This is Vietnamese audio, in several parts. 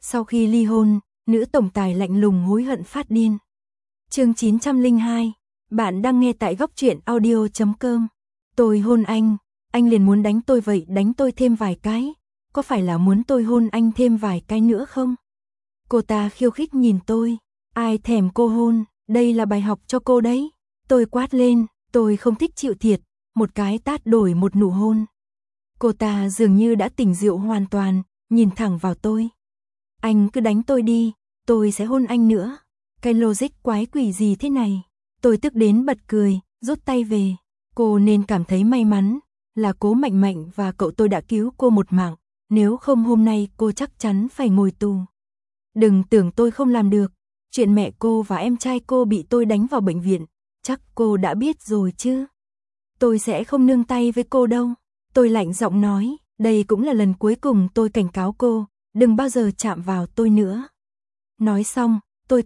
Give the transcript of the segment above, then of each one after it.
Sau khi ly hôn, nữ tổng tài lạnh lùng hối hận phát điên. Chương 902, bạn đang nghe tại góc truyện audio.com. Tôi hôn anh liền muốn đánh tôi vậy, đánh tôi thêm vài cái, có phải là muốn tôi hôn anh thêm vài cái nữa không? Cô ta khiêu khích nhìn tôi, ai thèm cô hôn, đây là bài học cho cô đấy. Tôi quát lên, tôi không thích chịu thiệt, một cái tát đổi một nụ hôn. Cô ta dường như đã tỉnh rượu hoàn toàn, nhìn thẳng vào tôi. Anh cứ đánh tôi đi, tôi sẽ hôn anh nữa. Cái logic quái quỷ gì thế này? Tôi tức đến bật cười, rút tay về. Cô nên cảm thấy may mắn, là Cố Mạnh Mạnh và cậu tôi đã cứu cô một mạng, nếu không hôm nay cô chắc chắn phải ngồi tù. Đừng tưởng tôi không làm được, chuyện mẹ cô và em trai cô bị tôi đánh vào bệnh viện, chắc cô đã biết rồi chứ. Tôi sẽ không nương tay với cô đâu. Tôi lạnh giọng nói, đây cũng là lần cuối cùng tôi cảnh cáo cô, đừng bao giờ chạm vào tôi nữa. Nói xong, tôi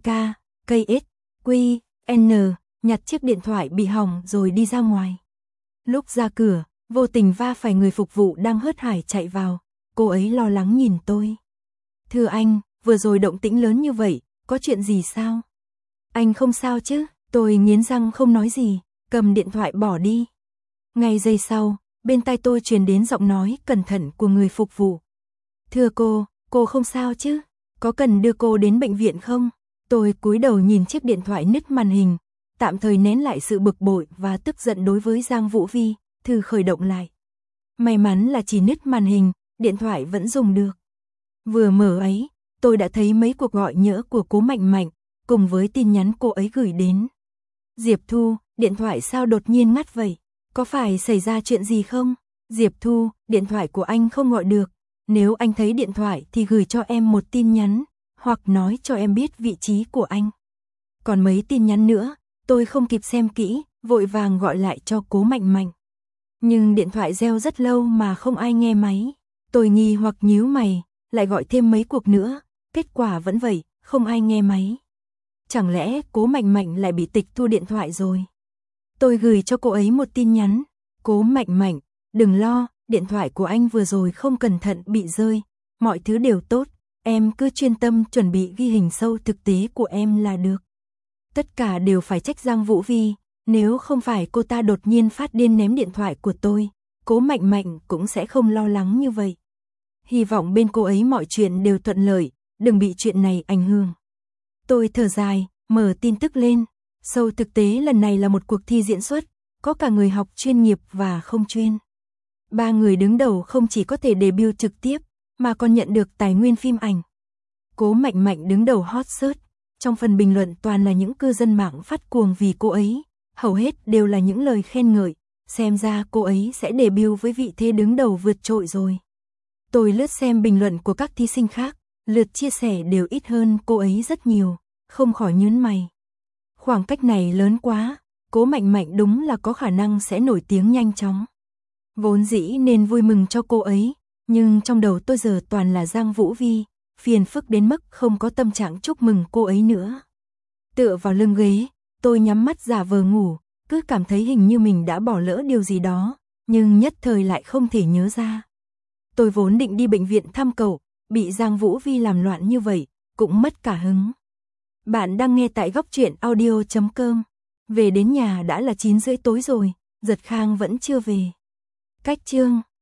nhặt chiếc điện thoại bị hỏng rồi đi ra ngoài. Lúc ra cửa, vô tình va phải người phục vụ đang hớt hải chạy vào, cô ấy lo lắng nhìn tôi. Thưa anh, vừa rồi động tĩnh lớn như vậy, có chuyện gì sao? Anh không sao chứ? Tôi nghiến răng không nói gì, cầm điện thoại bỏ đi. Ngay giây sau, bên tai tôi truyền đến giọng nói cẩn thận của người phục vụ. Thưa cô không sao chứ? Có cần đưa cô đến bệnh viện không? Tôi cúi đầu nhìn chiếc điện thoại nứt màn hình, tạm thời nén lại sự bực bội và tức giận đối với Giang Vũ Vi, thử khởi động lại. May mắn là chỉ nứt màn hình, điện thoại vẫn dùng được. Vừa mở ấy, tôi đã thấy mấy cuộc gọi nhỡ của Cố Mạnh Mạnh, cùng với tin nhắn cô ấy gửi đến. Diệp Thu, điện thoại sao đột nhiên ngắt vậy? Có phải xảy ra chuyện gì không? Diệp Thu, điện thoại của anh không gọi được. Nếu anh thấy điện thoại thì gửi cho em một tin nhắn, hoặc nói cho em biết vị trí của anh. Còn mấy tin nhắn nữa, tôi không kịp xem kỹ, vội vàng gọi lại cho Cố Mạnh Mạnh. Nhưng điện thoại reo rất lâu mà không ai nghe máy. Tôi nghi hoặc nhíu mày, lại gọi thêm mấy cuộc nữa, kết quả vẫn vậy, không ai nghe máy. Chẳng lẽ Cố Mạnh Mạnh lại bị tịch thu điện thoại rồi? Tôi gửi cho cô ấy một tin nhắn. Cố Mạnh Mạnh, đừng lo, điện thoại của anh vừa rồi không cẩn thận bị rơi, mọi thứ đều tốt, em cứ chuyên tâm chuẩn bị ghi hình sâu thực tế của em là được. Tất cả đều phải trách Giang Vũ Vi, nếu không phải cô ta đột nhiên phát điên ném điện thoại của tôi, Cố Mạnh Mạnh cũng sẽ không lo lắng như vậy. Hy vọng bên cô ấy mọi chuyện đều thuận lợi, đừng bị chuyện này ảnh hưởng. Tôi thở dài, mở tin tức lên. Sâu thực tế lần này là một cuộc thi diễn xuất, có cả người học chuyên nghiệp và không chuyên. 3 người đứng đầu không chỉ có thể debut trực tiếp, mà còn nhận được tài nguyên phim ảnh. Cố Mạnh Mạnh đứng đầu hot search, trong phần bình luận toàn là những cư dân mạng phát cuồng vì cô ấy, hầu hết đều là những lời khen ngợi, xem ra cô ấy sẽ debut với vị thế đứng đầu vượt trội rồi. Tôi lướt xem bình luận của các thí sinh khác, lượt chia sẻ đều ít hơn cô ấy rất nhiều, không khỏi nhướng mày. Khoảng cách này lớn quá, Cố Mạnh Mạnh đúng là có khả năng sẽ nổi tiếng nhanh chóng. Vốn dĩ nên vui mừng cho cô ấy, nhưng trong đầu tôi giờ toàn là Giang Vũ Vi, phiền phức đến mức không có tâm trạng chúc mừng cô ấy nữa. Tựa vào lưng ghế, tôi nhắm mắt giả vờ ngủ, cứ cảm thấy hình như mình đã bỏ lỡ điều gì đó, nhưng nhất thời lại không thể nhớ ra. Tôi vốn định đi bệnh viện thăm cậu, bị Giang Vũ Vi làm loạn như vậy, cũng mất cả hứng. Bạn đang nghe tại góc truyện audio.com. Về đến nhà đã là 9 rưỡi tối rồi, Giật Khang vẫn chưa về. Cách chương